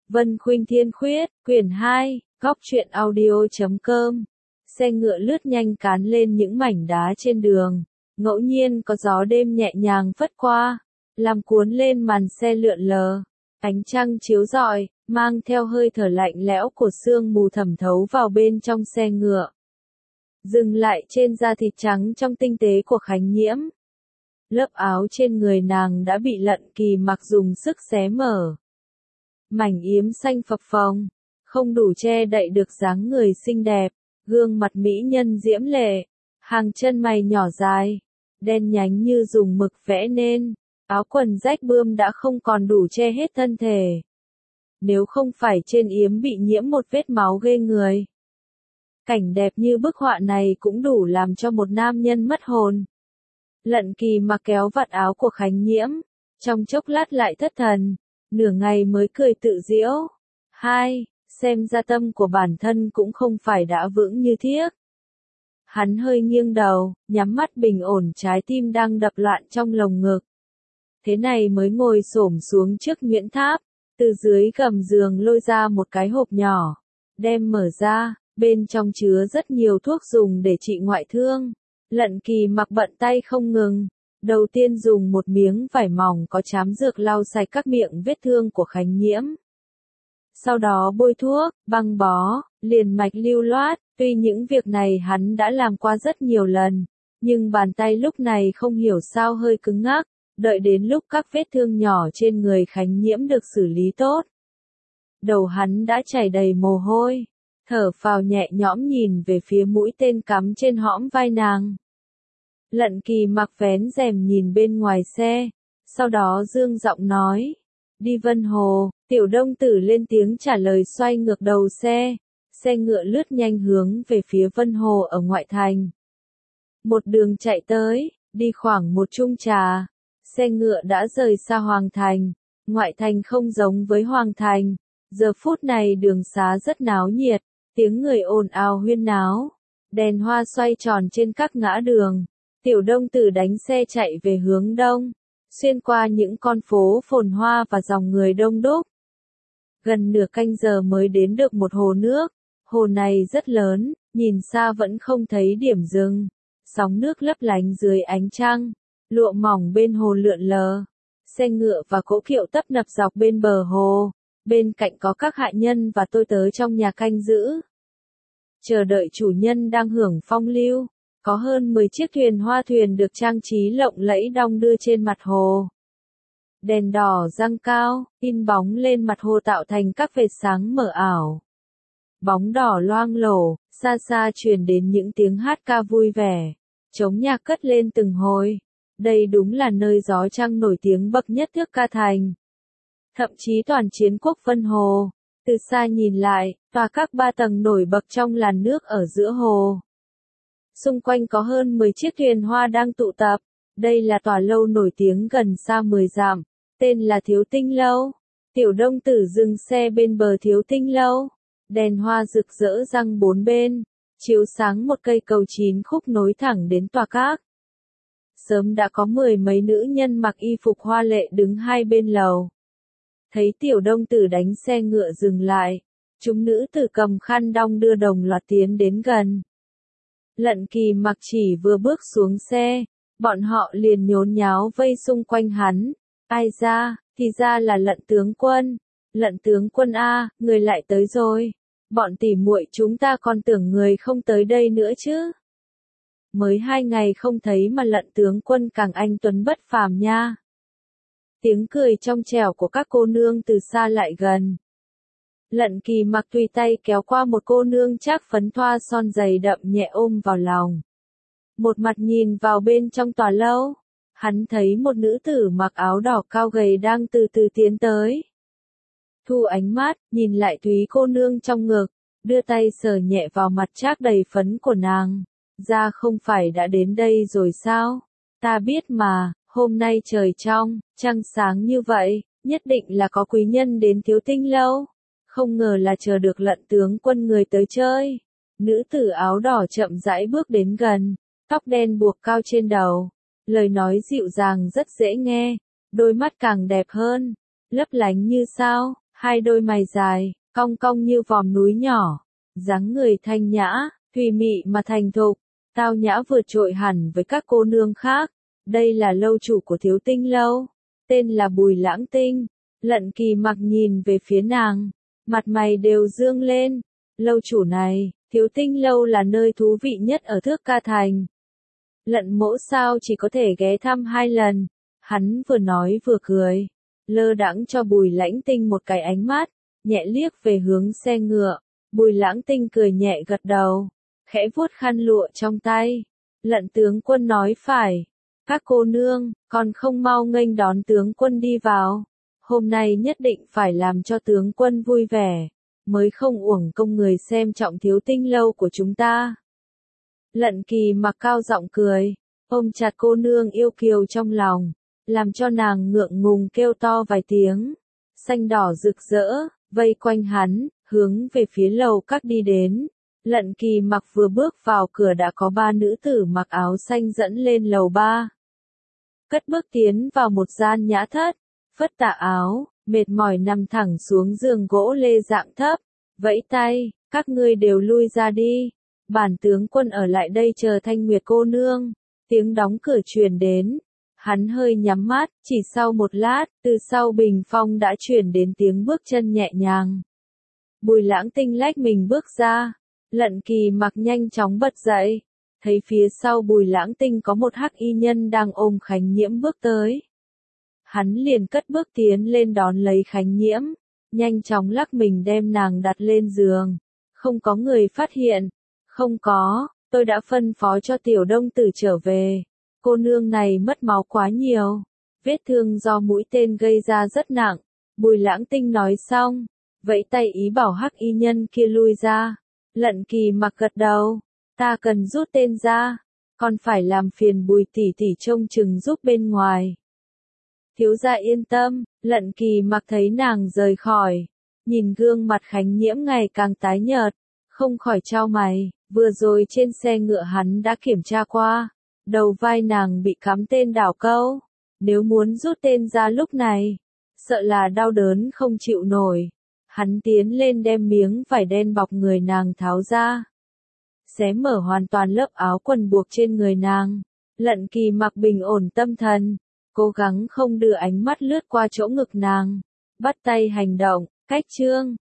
Vân Khuynh Thiên Khuyết, quyển 2, góc truyện audio.com. Xe ngựa lướt nhanh cán lên những mảnh đá trên đường, ngẫu nhiên có gió đêm nhẹ nhàng phất qua, làm cuốn lên màn xe lượn lờ. Ánh trăng chiếu rọi, mang theo hơi thở lạnh lẽo của sương mù thẩm thấu vào bên trong xe ngựa. Dừng lại trên da thịt trắng trong tinh tế của Khánh Nhiễm. Lớp áo trên người nàng đã bị Lận Kỳ Mặc dùng sức xé mở. Mảnh yếm xanh phập phồng, không đủ che đậy được dáng người xinh đẹp, gương mặt mỹ nhân diễm lệ, hàng chân mày nhỏ dài, đen nhánh như dùng mực vẽ nên, áo quần rách bươm đã không còn đủ che hết thân thể. Nếu không phải trên yếm bị nhiễm một vết máu ghê người. Cảnh đẹp như bức họa này cũng đủ làm cho một nam nhân mất hồn. Lận Kỳ Mặc kéo vạt áo của Khánh Nhiễm, trong chốc lát lại thất thần, nửa ngày mới cười tự giễu. Xem ra tâm của bản thân cũng không phải đã vững như thiếc. Hắn hơi nghiêng đầu, nhắm mắt bình ổn trái tim đang đập loạn trong lồng ngực. Thế này mới ngồi xổm xuống trước Nguyễn Tháp, từ dưới gầm giường lôi ra một cái hộp nhỏ, đem mở ra, bên trong chứa rất nhiều thuốc dùng để trị ngoại thương. Lận Kỳ Mặc bận tay không ngừng, đầu tiên dùng một miếng vải mỏng có trám dược lau sạch các miệng vết thương của Khánh Nhiễm. Sau đó bôi thuốc, băng bó, liền mạch lưu loát, tuy những việc này hắn đã làm qua rất nhiều lần, nhưng bàn tay lúc này không hiểu sao hơi cứng ngắc, đợi đến lúc các vết thương nhỏ trên người Khánh Nhiễm được xử lý tốt. Đầu hắn đã chảy đầy mồ hôi, thở phào nhẹ nhõm nhìn về phía mũi tên cắm trên hõm vai nàng. Lận Kỳ Mặc vén rèm nhìn bên ngoài xe, sau đó dương giọng nói, đi Vân Hồ. Tiểu Đông Tử lên tiếng trả lời xoay ngược đầu xe, xe ngựa lướt nhanh hướng về phía Vân Hồ ở ngoại thành. Một đường chạy tới, đi khoảng một chung trà, xe ngựa đã rời xa Hoàng Thành. Ngoại thành không giống với Hoàng Thành, giờ phút này đường xá rất náo nhiệt, tiếng người ồn ào huyên náo, đèn hoa xoay tròn trên các ngã đường. Tiểu Đông Tử đánh xe chạy về hướng đông, xuyên qua những con phố phồn hoa và dòng người đông đúc. Gần nửa canh giờ mới đến được một hồ nước, hồ này rất lớn, nhìn xa vẫn không thấy điểm dừng, sóng nước lấp lánh dưới ánh trăng, lụa mỏng bên hồ lượn lờ, xe ngựa và cỗ kiệu tấp nập dọc bên bờ hồ, bên cạnh có các hạ nhân và tôi tớ trong nhà canh giữ. Chờ đợi chủ nhân đang hưởng phong lưu, có hơn 10 chiếc thuyền hoa thuyền được trang trí lộng lẫy đong đưa trên mặt hồ. Đèn đỏ giăng cao, in bóng lên mặt hồ tạo thành các vệt sáng mờ ảo. Bóng đỏ loang lổ, xa xa truyền đến những tiếng hát ca vui vẻ. Trống nhạc cất lên từng hồi. Đây đúng là nơi gió trăng nổi tiếng bậc nhất Thước Ca Thành. Thậm chí toàn chiến quốc Vân Hồ. Từ xa nhìn lại, tòa các 3 tầng nổi bật trong làn nước ở giữa hồ. Xung quanh có hơn 10 chiếc thuyền hoa đang tụ tập. Đây là tòa lâu nổi tiếng gần xa 10 dặm, tên là Thiếu Tinh Lâu. Tiểu Đông Tử dừng xe bên bờ Thiếu Tinh Lâu. Đèn hoa rực rỡ răng bốn bên, chiếu sáng một cây cầu 9 khúc nối thẳng đến tòa các. Sớm đã có 10 mấy nữ nhân mặc y phục hoa lệ đứng hai bên lầu. Thấy Tiểu Đông Tử đánh xe ngựa dừng lại, chúng nữ tử cầm khăn đong đưa đồng loạt tiến đến gần. Lận Kỳ Mặc chỉ vừa bước xuống xe, bọn họ liền nhốn nháo vây xung quanh hắn. Ai ra, thì ra là Lận tướng quân. Lận tướng quân a, người lại tới rồi. Bọn tỉ muội chúng ta còn tưởng người không tới đây nữa chứ. Mới 2 ngày không thấy mà Lận tướng quân càng anh tuấn bất phàm nha. Tiếng cười trong trẻo của các cô nương từ xa lại gần. Lận Kỳ Mặc tùy tay kéo qua một cô nương trác phấn thoa son dày đậm nhẹ ôm vào lòng. Một mặt nhìn vào bên trong tòa lâu, hắn thấy một nữ tử mặc áo đỏ cao gầy đang từ từ tiến tới. Thu ánh mắt, nhìn lại Thúy cô nương trong ngực, đưa tay sờ nhẹ vào mặt trác đầy phấn của nàng. Ra không phải đã đến đây rồi sao? Ta biết mà, hôm nay trời trong, trăng sáng như vậy, nhất định là có quý nhân đến Thiếu Tinh Lâu. Không ngờ là chờ được Lận tướng quân người tới chơi. Nữ tử áo đỏ chậm rãi bước đến gần, tóc đen buộc cao trên đầu. Lời nói dịu dàng rất dễ nghe, đôi mắt càng đẹp hơn, lấp lánh như sao, Hai đôi mày dài, cong cong như vòm núi nhỏ, dáng người thanh nhã, thùy mị mà thành thục, tao nhã vượt trội hẳn với các cô nương khác. Đây là lâu chủ của Thiếu Tinh lâu, tên là Bùi Lãng Tinh. Lận Kỳ Mặc nhìn về phía nàng, mặt mày đều dương lên. Lâu chủ này, Thiếu Tinh lâu là nơi thú vị nhất ở Thước Ca Thành. Lận mỗ sao chỉ có thể ghé thăm 2 lần. Hắn vừa nói vừa cười, lơ đãng cho Bùi Lãng Tinh một cái ánh mắt, nhẹ liếc về hướng xe ngựa. Bùi Lãng Tinh cười nhẹ gật đầu, khẽ vuốt khăn lụa trong tay. Lận tướng quân nói phải. Các cô nương, còn không mau nghênh đón tướng quân đi vào. Hôm nay nhất định phải làm cho tướng quân vui vẻ, mới không uổng công người xem trọng Thiếu Tinh lâu của chúng ta. Lận Kỳ Mặc cao giọng cười, ôm chặt cô nương yêu kiều trong lòng, làm cho nàng ngượng ngùng kêu to vài tiếng. Xanh đỏ rực rỡ, vây quanh hắn, hướng về phía lầu các đi đến. Lận Kỳ Mặc vừa bước vào cửa đã có 3 nữ tử mặc áo xanh dẫn lên lầu 3. Cất bước tiến vào một gian nhã thất, phất tà áo, mệt mỏi nằm thẳng xuống giường gỗ lê dạng thấp, vẫy tay, các ngươi đều lui ra đi, bản tướng quân ở lại đây chờ Thanh Nguyệt cô nương. Tiếng đóng cửa truyền đến, hắn hơi nhắm mắt, chỉ sau một lát, từ sau bình phong đã truyền đến tiếng bước chân nhẹ nhàng. Bùi Lãng Tinh lách mình bước ra, Lận Kỳ Mặc nhanh chóng bật dậy, thấy phía sau Bùi Lãng Tinh có một hắc y nhân đang ôm Khánh Nhiễm bước tới. Hắn liền cất bước tiến lên đón lấy Khánh Nhiễm, nhanh chóng lắc mình đem nàng đặt lên giường. Không có người phát hiện. Không có, tôi đã phân phó cho Tiểu Đông Tử trở về. Cô nương này mất máu quá nhiều. Vết thương do mũi tên gây ra rất nặng. Bùi Lãng Tinh nói xong, vẫy tay ý bảo hắc y nhân kia lui ra. Lận Kỳ Mặc gật đầu. Ta cần rút tên ra, còn phải làm phiền Bùi tỷ tỷ trông chừng giúp bên ngoài. Thiếu gia yên tâm. Lận Kỳ Mặc thấy nàng rời khỏi, nhìn gương mặt Khánh Nhiễm ngày càng tái nhợt, không khỏi chau mày. Vừa rồi trên xe ngựa hắn đã kiểm tra qua, đầu vai nàng bị cắm tên đảo câu. Nếu muốn rút tên ra lúc này, sợ là đau đớn không chịu nổi. Hắn tiến lên đem miếng vải đen bọc người nàng tháo ra, xé mở hoàn toàn lớp áo quần buộc trên người nàng. Lận Kỳ Mặc bình ổn tâm thần, cố gắng không đưa ánh mắt lướt qua chỗ ngực nàng, bắt tay hành động. Cách chương